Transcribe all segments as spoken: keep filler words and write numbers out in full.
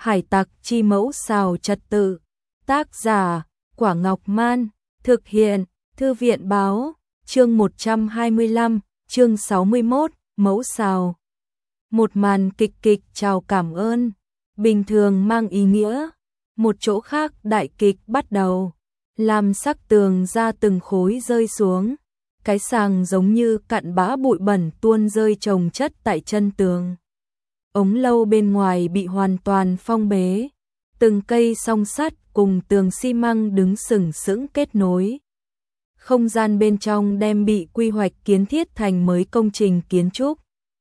Hải tặc chi mẫu xào trật tự. Tác giả, Quả Ngọc Man. Thực hiện, Thư viện Báo. Chương một trăm hai mươi lăm, chương sáu mươi mốt, mẫu xào. Một màn kịch kịch chào cảm ơn, bình thường mang ý nghĩa. Một chỗ khác đại kịch bắt đầu, làm sắc tường ra từng khối rơi xuống. Cái sàng giống như cặn bã bụi bẩn tuôn rơi chồng chất tại chân tường. Ống lâu bên ngoài bị hoàn toàn phong bế. Từng cây song sắt cùng tường xi măng đứng sừng sững kết nối. Không gian bên trong đem bị quy hoạch kiến thiết thành mới công trình kiến trúc.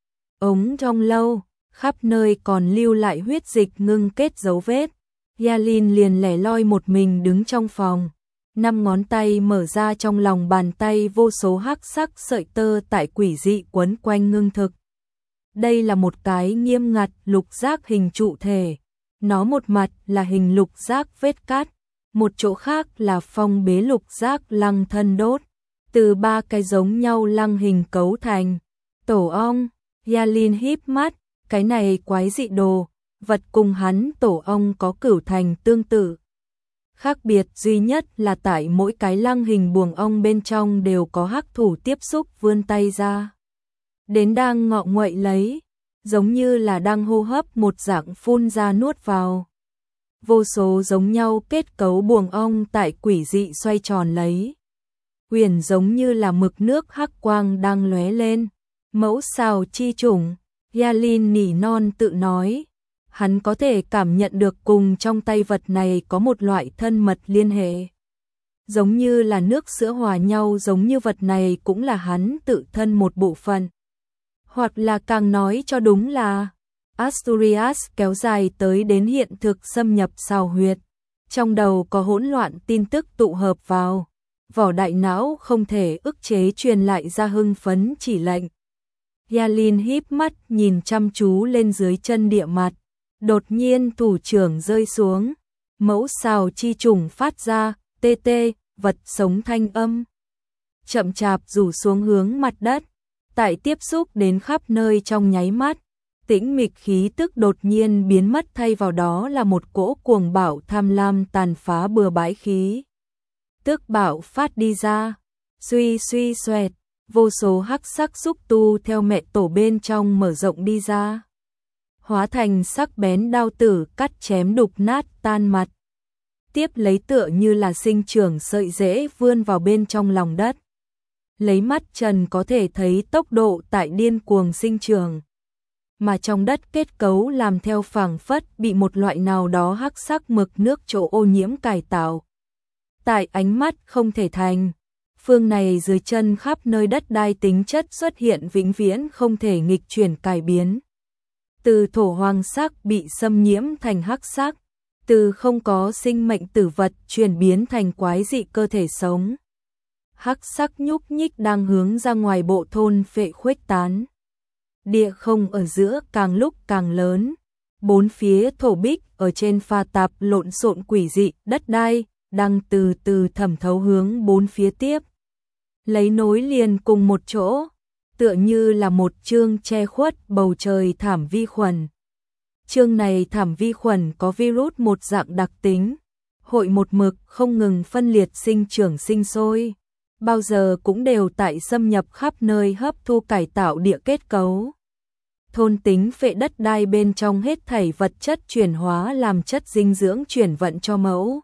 Ống trong lâu, khắp nơi còn lưu lại huyết dịch ngưng kết dấu vết. Yalin liền lẻ loi một mình đứng trong phòng. Năm ngón tay mở ra, trong lòng bàn tay vô số hắc sắc sợi tơ tại quỷ dị quấn quanh ngưng thực. Đây là một cái nghiêm ngặt lục giác hình trụ thể. Nó một mặt là hình lục giác vết cắt, một chỗ khác là phong bế lục giác lăng thân đốt. Từ ba cái giống nhau lăng hình cấu thành. Tổ ong, Yalin híp mắt, cái này quái dị đồ, vật cùng hắn tổ ong có cửu thành tương tự. Khác biệt duy nhất là tại mỗi cái lăng hình buồng ong bên trong đều có hắc thủ tiếp xúc vươn tay ra. Đến đang ngọ nguậy lấy, giống như là đang hô hấp một dạng phun ra nuốt vào. Vô số giống nhau kết cấu buồng ong tại quỷ dị xoay tròn lấy. Huyền giống như là mực nước hắc quang đang lóe lên. Mẫu xào chi chủng, Yalin nỉ non tự nói. Hắn có thể cảm nhận được cùng trong tay vật này có một loại thân mật liên hệ. Giống như là nước sữa hòa nhau, giống như vật này cũng là hắn tự thân một bộ phận. Hoặc là càng nói cho đúng là Asturias kéo dài tới đến hiện thực xâm nhập xào huyệt. Trong đầu có hỗn loạn tin tức tụ hợp vào. Vỏ đại não không thể ức chế truyền lại ra hưng phấn chỉ lệnh. Yalin híp mắt nhìn chăm chú lên dưới chân địa mặt. Đột nhiên thủ trưởng rơi xuống. Mẫu xào chi trùng phát ra tê tê, vật sống thanh âm. Chậm chạp rủ xuống hướng mặt đất. Tại tiếp xúc đến khắp nơi trong nháy mắt, tĩnh mịch khí tức đột nhiên biến mất, thay vào đó là một cỗ cuồng bạo tham lam tàn phá bừa bãi khí. Tức bạo phát đi ra, suy suy xoẹt, vô số hắc sắc xúc tu theo mẹ tổ bên trong mở rộng đi ra. Hóa thành sắc bén đao tử cắt chém đục nát tan mặt. Tiếp lấy tựa như là sinh trưởng sợi rễ vươn vào bên trong lòng đất. Lấy mắt trần có thể thấy tốc độ tại điên cuồng sinh trưởng. Mà trong đất kết cấu làm theo phảng phất bị một loại nào đó hắc sắc mực nước chỗ ô nhiễm cải tạo. Tại ánh mắt không thể thành. Phương này dưới chân khắp nơi đất đai tính chất xuất hiện vĩnh viễn không thể nghịch chuyển cải biến. Từ thổ hoàng sắc bị xâm nhiễm thành hắc sắc. Từ không có sinh mệnh tử vật chuyển biến thành quái dị cơ thể sống. Hắc sắc nhúc nhích đang hướng ra ngoài bộ thôn phệ khuếch tán. Địa không ở giữa càng lúc càng lớn. Bốn phía thổ bích ở trên pha tạp lộn xộn quỷ dị đất đai đang từ từ thẩm thấu hướng bốn phía tiếp. Lấy nối liền cùng một chỗ, tựa như là một chương che khuất bầu trời thảm vi khuẩn. Chương này thảm vi khuẩn có virus một dạng đặc tính, hội một mực không ngừng phân liệt sinh trưởng sinh sôi. Bao giờ cũng đều tại xâm nhập khắp nơi hấp thu cải tạo địa kết cấu. Thôn tính phệ đất đai bên trong hết thảy vật chất chuyển hóa làm chất dinh dưỡng chuyển vận cho mẫu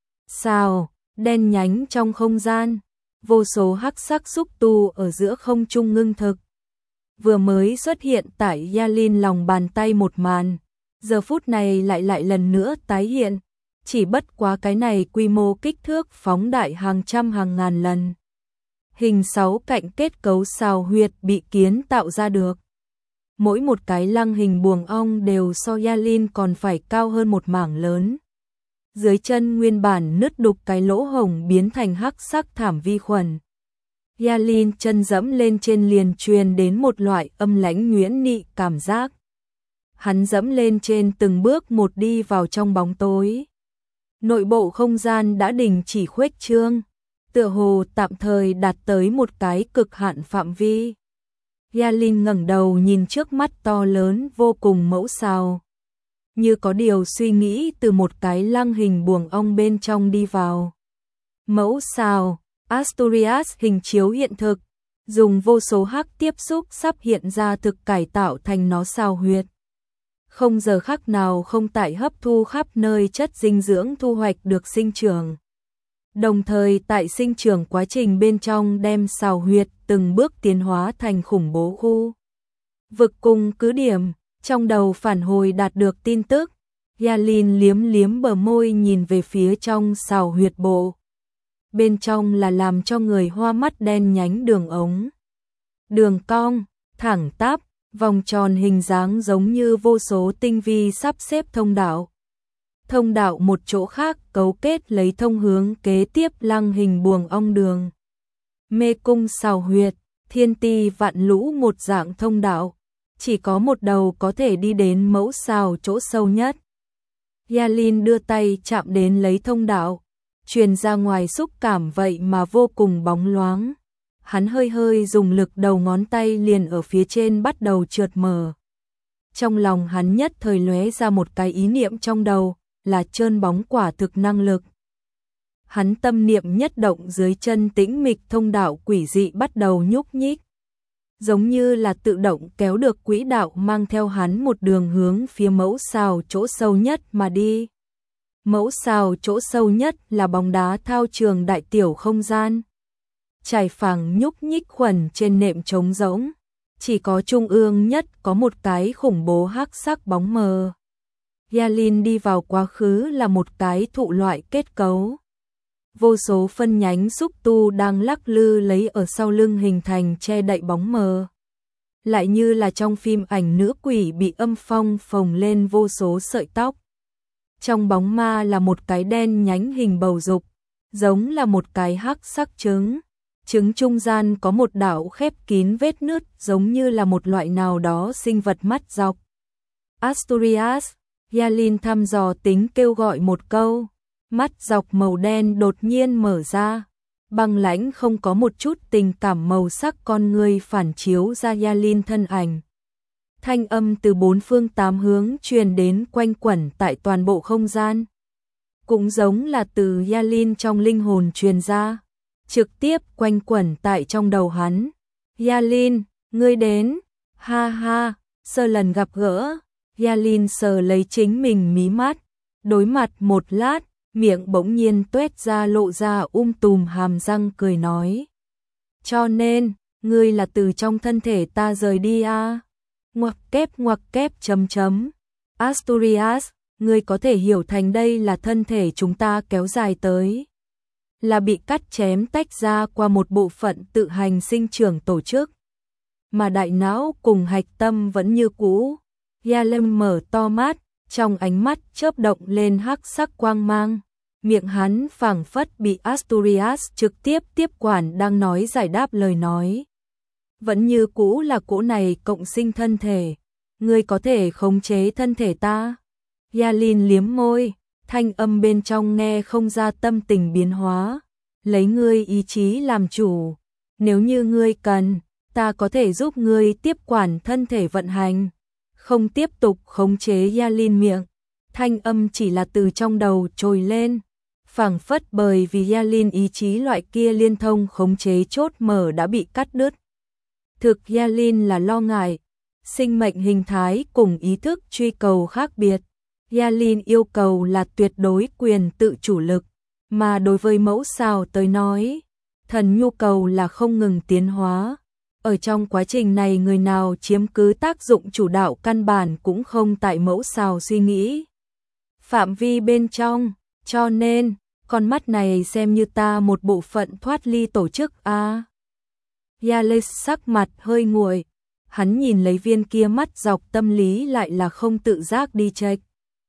xào, đen nhánh trong không gian. Vô số hắc sắc xúc tu ở giữa không trung ngưng thực. Vừa mới xuất hiện tại Yalin lòng bàn tay một màn. Giờ phút này lại lại lần nữa tái hiện. Chỉ bất quá cái này quy mô kích thước phóng đại hàng trăm hàng ngàn lần. Hình sáu cạnh kết cấu xào huyệt bị kiến tạo ra được. Mỗi một cái lăng hình buồng ong đều so Yalin còn phải cao hơn một mảng lớn. Dưới chân nguyên bản nứt đục cái lỗ hổng biến thành hắc sắc thảm vi khuẩn. Yalin chân dẫm lên trên liền truyền đến một loại âm lãnh nhuyễn nị cảm giác. Hắn dẫm lên trên từng bước một đi vào trong bóng tối. Nội bộ không gian đã đình chỉ khuếch trương, tựa hồ tạm thời đạt tới một cái cực hạn phạm vi. Yalin ngẩng đầu nhìn trước mắt to lớn vô cùng mẫu xào. như có điều suy nghĩ từ một cái lăng hình buồng ong bên trong đi vào. Mẫu sao Asturias hình chiếu hiện thực, dùng vô số hắc tiếp xúc sắp hiện ra thực cải tạo thành nó sao huyệt. Không giờ khắc nào không tại hấp thu khắp nơi chất dinh dưỡng thu hoạch được sinh trưởng. Đồng thời tại sinh trưởng quá trình bên trong đem sao huyệt từng bước tiến hóa thành khủng bố khu vực cùng cứ điểm. Trong đầu phản hồi đạt được tin tức, Yalin liếm liếm bờ môi nhìn về phía trong sao huyệt bộ. Bên trong là làm cho người hoa mắt đen nhánh đường ống. Đường cong, thẳng tắp, vòng tròn hình dáng giống như vô số tinh vi sắp xếp thông đạo. Thông đạo một chỗ khác cấu kết lấy thông hướng kế tiếp lăng hình buồng ong đường. Mê cung sao huyệt, thiên ti vạn lũ một dạng thông đạo. Chỉ có một đầu có thể đi đến mẫu sao chỗ sâu nhất. Yalin đưa tay chạm đến lấy thông đạo, truyền ra ngoài xúc cảm vậy mà vô cùng bóng loáng. Hắn hơi hơi dùng lực đầu ngón tay liền ở phía trên bắt đầu trượt mở. Trong lòng hắn nhất thời lóe ra một cái ý niệm trong đầu, là trơn bóng quả thực năng lực. Hắn tâm niệm nhất động dưới chân tĩnh mịch thông đạo quỷ dị bắt đầu nhúc nhích. Giống như là tự động kéo được quỹ đạo mang theo hắn một đường hướng phía mẫu sao chỗ sâu nhất mà đi. Mẫu sao chỗ sâu nhất là bóng đá thao trường đại tiểu không gian. Trải phẳng nhúc nhích khuẩn trên nệm trống rỗng. Chỉ có trung ương nhất có một cái khủng bố hắc sắc bóng mờ. Yalin đi vào quá khứ là một cái thụ loại kết cấu. Vô số phân nhánh xúc tu đang lắc lư lấy ở sau lưng hình thành che đậy bóng mờ. Lại như là trong phim ảnh nữ quỷ bị âm phong phồng lên vô số sợi tóc. Trong bóng ma là một cái đen nhánh hình bầu dục, giống là một cái hắc sắc trứng. Trứng trung gian có một đạo khép kín vết nứt giống như là một loại nào đó sinh vật mắt dọc. Asturias, Yalin thăm dò tính kêu gọi một câu. Mắt dọc màu đen đột nhiên mở ra, băng lãnh không có một chút tình cảm màu sắc con người phản chiếu ra Yalin thân ảnh. Thanh âm từ bốn phương tám hướng truyền đến quanh quẩn tại toàn bộ không gian. Cũng giống là từ Yalin trong linh hồn truyền ra, trực tiếp quanh quẩn tại trong đầu hắn. Yalin, ngươi đến, ha ha, sơ lần gặp gỡ, Yalin sờ lấy chính mình mí mắt, đối mặt một lát. Miệng bỗng nhiên tuét ra lộ ra um tùm hàm răng cười nói. Cho nên, ngươi là từ trong thân thể ta rời đi à? Ngoặc kép ngoặc kép chấm chấm. Asturias, ngươi có thể hiểu thành đây là thân thể chúng ta kéo dài tới. Là bị cắt chém tách ra qua một bộ phận tự hành sinh trưởng tổ chức. Mà đại não cùng hạch tâm vẫn như cũ. Yalin mở to mắt, trong ánh mắt chớp động lên hắc sắc quang mang. Miệng hắn phảng phất bị Asturias trực tiếp tiếp quản đang nói giải đáp lời nói. Vẫn như cũ là cỗ này cộng sinh thân thể. Ngươi có thể khống chế thân thể ta. Yalin liếm môi, thanh âm bên trong nghe không ra tâm tình biến hóa. Lấy ngươi ý chí làm chủ. Nếu như ngươi cần, ta có thể giúp ngươi tiếp quản thân thể vận hành. Không tiếp tục khống chế Yalin miệng. Thanh âm chỉ là từ trong đầu trồi lên. Phảng phất bởi vì Yalin ý chí loại kia liên thông khống chế chốt mở đã bị cắt đứt. Thực Yalin là lo ngại, sinh mệnh hình thái cùng ý thức truy cầu khác biệt. Yalin yêu cầu là tuyệt đối quyền tự chủ lực, mà đối với mẫu sao tới nói, thần nhu cầu là không ngừng tiến hóa. Ở trong quá trình này người nào chiếm cứ tác dụng chủ đạo căn bản cũng không tại mẫu sao suy nghĩ. Phạm vi bên trong, cho nên, con mắt này xem như ta một bộ phận thoát ly tổ chức a. À. Yalin sắc mặt hơi nguội, hắn nhìn lấy viên kia mắt dọc tâm lý lại là không tự giác đi chệch.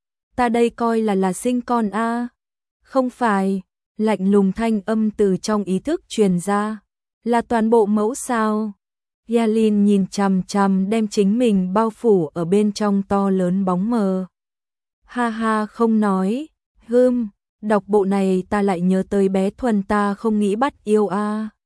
Ta đây coi là là sinh con a. À. Không phải, lạnh lùng thanh âm từ trong ý thức truyền ra, là toàn bộ mẫu sao. Yalin nhìn chằm chằm đem chính mình bao phủ ở bên trong to lớn bóng mờ. Ha ha không nói, hưm, đọc bộ này ta lại nhớ tới bé Thuần ta không nghĩ bắt yêu a. À.